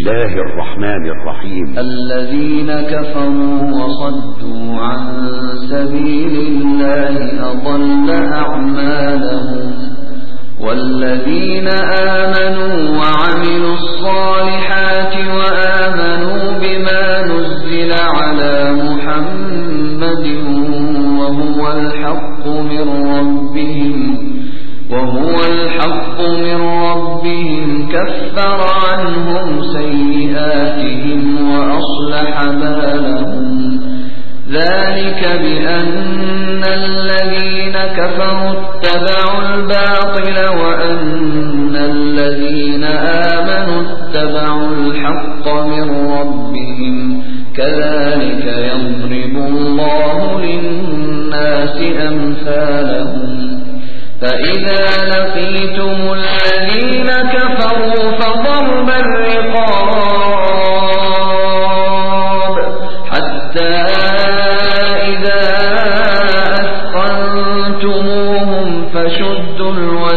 الله الرحمن الرحيم. الذين كفروا وصدوا عن سبيل الله أضل أعمالهم والذين آمنوا وعملوا الصالحات وآمنوا بما نزل على محمد وهو الحق من ربهم كفر عنهم سيئاتهم وأصلح بالهم ذلك بأن الذين كفروا اتبعوا الباطل وأن الذين آمنوا اتبعوا الحق من ربهم كذلك يضرب الله للناس أمثالهم فإذا لقيتم الذين كفروا فضرب الرقاب حتى إذا أثخنتموهم فشدوا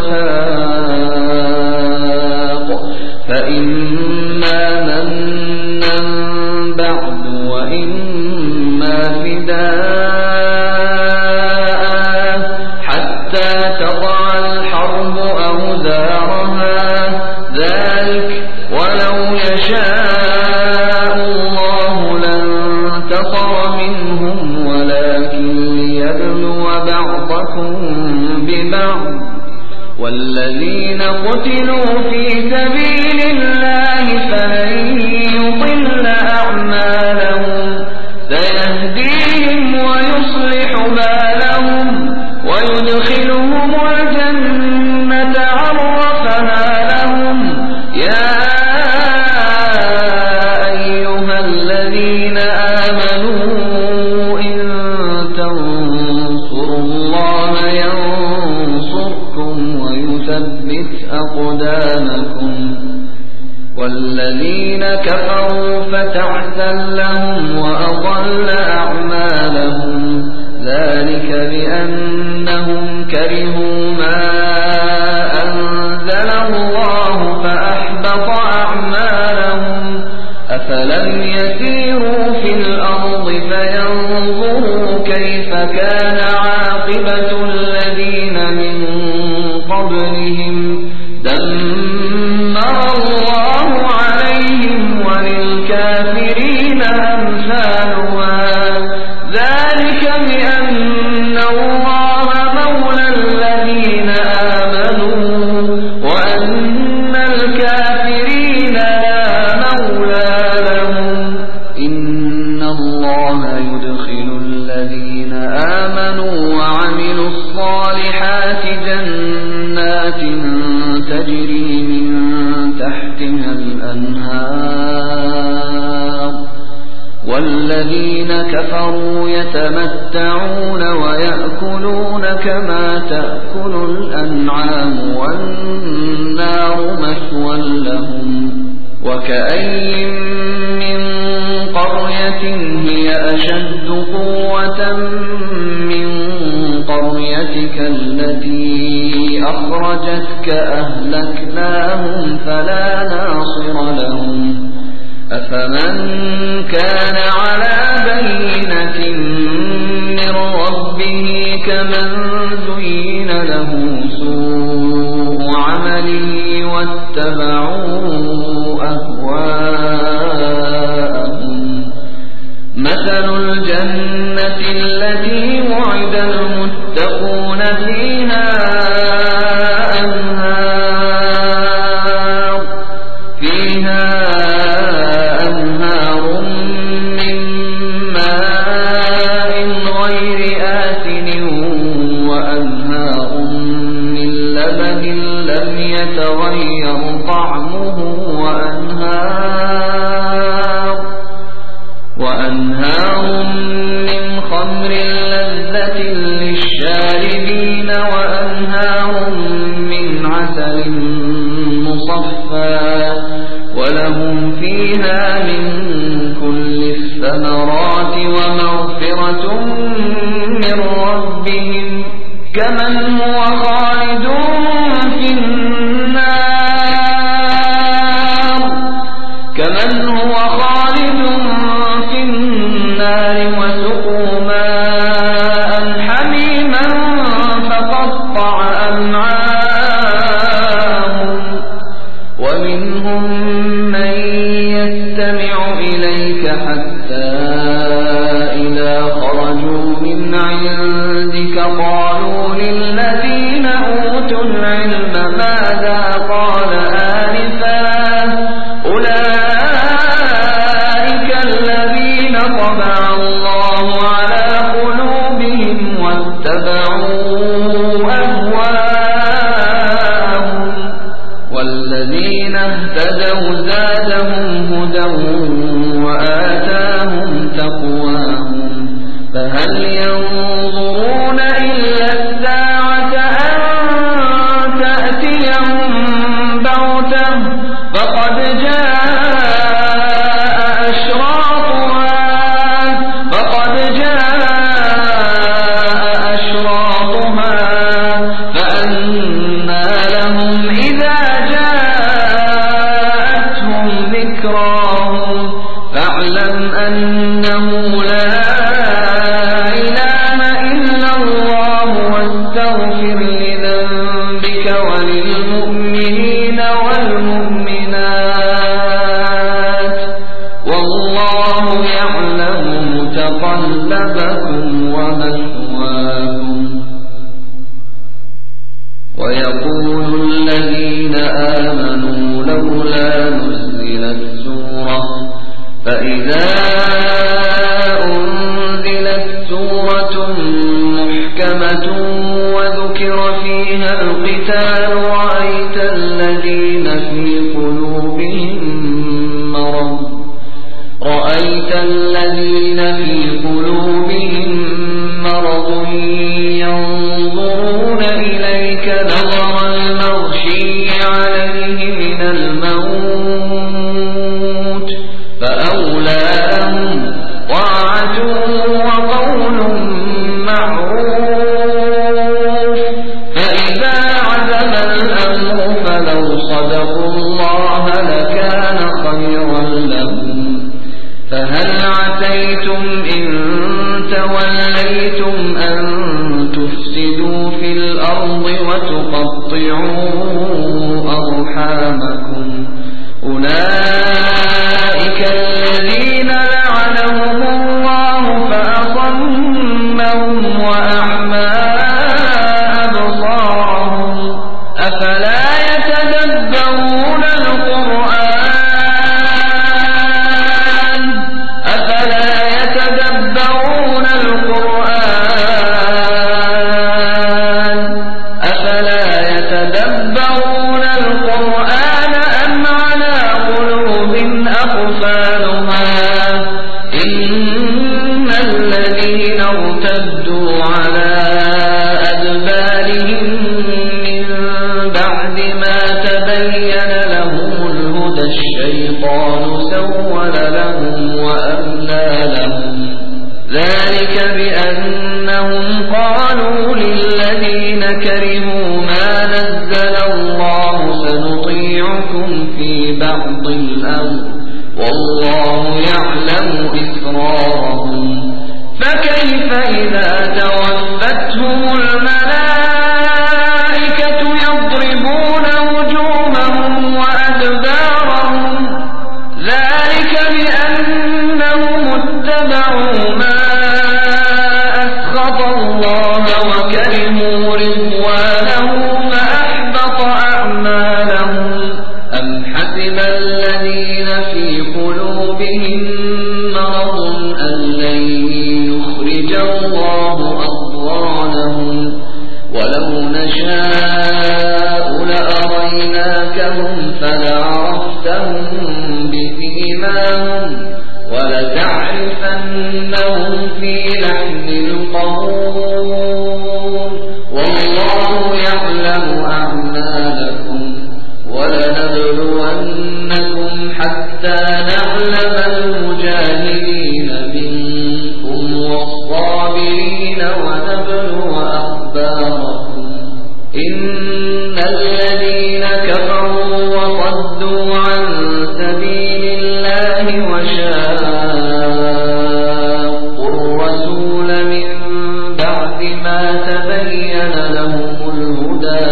الوثاق فإما منا بعد وإما فداء حتى تضع الحرب أوزارها ذلك ولو يشاء الله لانتصر منهم ولكن ليبلو بعضكم ببعض والذين قتلوا في سبيل الله فلن يضل أعمالهم سيهديهم ويصلح بالهم ويدخلهم الجنة عرفها لهم يا أيها الذين آمنوا إن تنصروا الله ينصركم ويثبت أقدامكم والذين كفروا فتعسا لهم وأضل أعمالهم ذلك بأنهم كرهوا ما أنزل الله فأحبط أعمالهم أفلم يسيروا في الأرض فينظروا كيف كان عاقبة الذين من قبلهم دمر الله عليهم وللكافرين أمثالها ذلك بأن الله مولى الذين آمنوا وأن الكافرين لا مولى لهم إن الله يدخل الذين آمنوا وعملوا الصالحات جنات تجري من تحتها الأنهار والذين كفروا يتمتعون ويأكلون كما تأكل الأنعام والنار مثوى لهم وكأين من قرية هي أشد قوة من قريتك التي أخرجتك أهلكناهم فلا ناصر لهم أفمن كان على بينة من ربه كمن زين له سوء عمله واتبعوا أهواءهم مثل الجنة التي وعد المتقون فيها أنهار من ماء غير آسن وأنهار من لبن لم يتغير طعمه وأنهار من خمر لذة للشاربين وأنهار من عسل مصفى ولهم فيها من كل الثمرات ومغفرة من ربهم كمن هو خالد في النار كمن هو خالد في النار وسقوا ماء حميما فقطع أمعاءهم ومنهم من يستمع إليك حتى إذا خرجوا من عندك قالوا للذين أوتوا العلم ماذا قال آنفا أولئك الذين طبع الله على قلوبهم واتبعوا أهواءهم والذين اهتدوا زادهم هدى وآتاهم تقواهم فهل ينظرون إلا الساعة أن تأتيهم بغتة فقد جاء أشراطها فأنى لهم إذا جاءتهم ذكراهم فاعلم أنه لا إله إلا الله واستغفر لذنبك وللمؤمنين والمؤمنات والله يعلم متقلبكم ومثواكم ويقول الذين آمنوا لولا نزلت سورة فإذا أنزلت سورة محكمة وذكر فيها القتال رأيت الذين في قلوبهم مرض ينظرون إليك نظر المغشي عليه من الموت فأولى لهم طاعة وقول معروف فإذا عزم الأمر فلو صدقوا الله لكان خيرا لهم فهل عسيتم إن توليتم أن تفسدوا في الأرض وتقطعوا أرحامكم أولئك الذين لعنهم الله فأصمهم وأعمى أبصارهم أفلا يتدبرون القرآن أم على قلوب أقفالها إن الذين ارتدوا على أدبارهم من بعد ما تبين لهم الهدى الشيطان سول لهم وأملى لهم ذلك بأنهم قالوا للذين كرهوا ما نزل الله سنطيعكم في بعض الأمر والله يعلم إسرارهم فكيف إذا توفتهم الملائكة يضربون وجوههم وأدبارهم ذلك بأنهم اتبعوا ما أسخط الله وكرهوا رضوانه فأحبط أعمالهم أم حسب الذين في قلوبهم مرض أن لن يخرج الله أضغانهم ولو نشاء لأريناكهم فلعرفتهم بسيماهم ولتعرفنهم في لحن القول والله يعلم أعمالكم ولنبلونكم حتى نعلم المجاهدين منكم والصابرين ونبلو أخباركم إن الذين كفروا وصدوا عن سبيل الله وشاقوا الرسول من بعد ما تبين لهم الهدى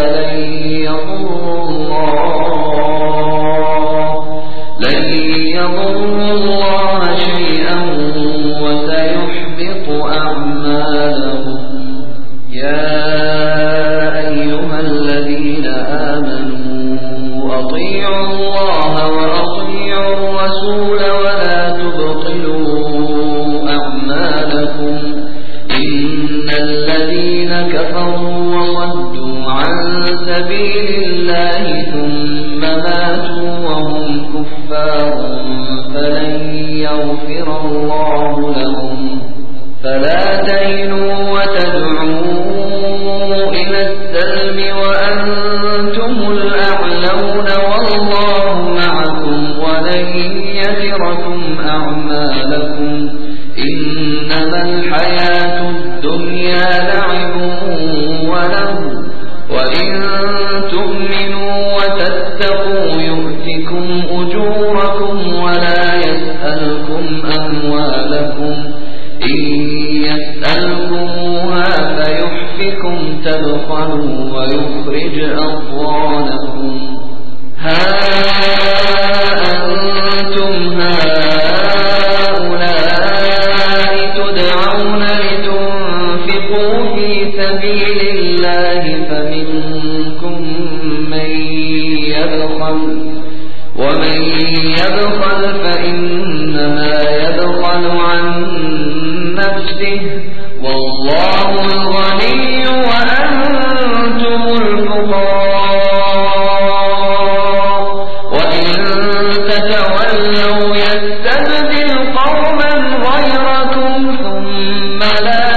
لن يضروا الله شيئا وسيحبط أعمالهم. يا أيها الذين آمنوا أطيعوا الله وأطيعوا الرسول ولا تبطلوا أعمالكم. إن الذين كفروا وصدوا عن سبيل الله ثم ماتوا وهم كفار فلن يغفر الله لهم. فلا تهنوا وتدعوا إلى السلم وأنتم الأعلون والله معكم ولن يتركم أعمالكم. إنما الحياة الدنيا لعب ولهو وإن تؤمنوا وتتقوا يؤتكم أجوركم ولا يسألكم أموالكم. إن يسألكموها فيحفكم تبخلوا ويخرج أضغانكم. ها أنتم هؤلاء تدعون لتنفقوا في سبيل الله فمنكم من يبخل ومن يبخل فإنما يبخل عن نفسه والله الغني وأنتم الفقراء. وإن تتولوا يستبدل قوما غيركم ثم لا